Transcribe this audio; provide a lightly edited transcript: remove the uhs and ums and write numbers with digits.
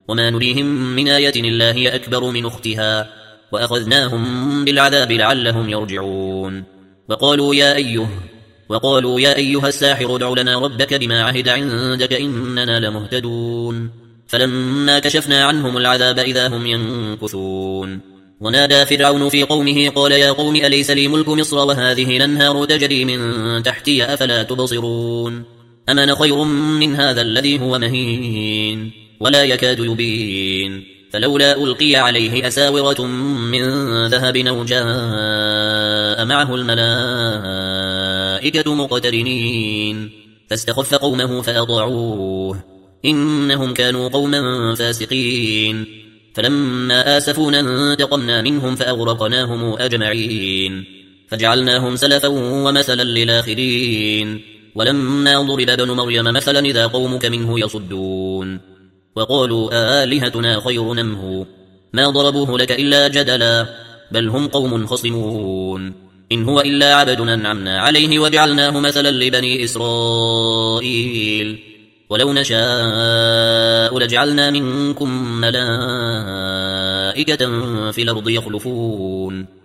وما نريهم من آية إلا هي أكبر من أختها وأخذناهم بالعذاب لعلهم يرجعون. وقالوا يا أيها الساحر ادع لنا ربك بما عهد عندك إننا لمهتدون. فلما كشفنا عنهم العذاب إذا هم ينكثون. ونادى فرعون في قومه قال يا قوم أليس لي ملك مصر وهذه الأنهار تجري من تحتي أفلا تبصرون. أم أنا خير من هذا الذي هو مهين ولا يكاد يبين. فلولا ألقي عليه أساورة من ذهب أو جاء معه الملائكة مقترنين. فاستخف قومه فأطاعوه إنهم كانوا قوما فاسقين. فلما آسفونا انتقمنا منهم فأغرقناهم أجمعين فجعلناهم سلفا ومثلا للآخرين. ولما ضرب ابن مريم مثلا إذا قومك منه يصدون. وقالوا آلهتنا خير نمه ما ضربوه لك إلا جدلا بل هم قوم خصمون. إن هو إلا عبد أنعمنا عليه وجعلناه مثلا لبني إسرائيل. ولو نشاء لجعلنا منكم ملائكة في الأرض يخلفون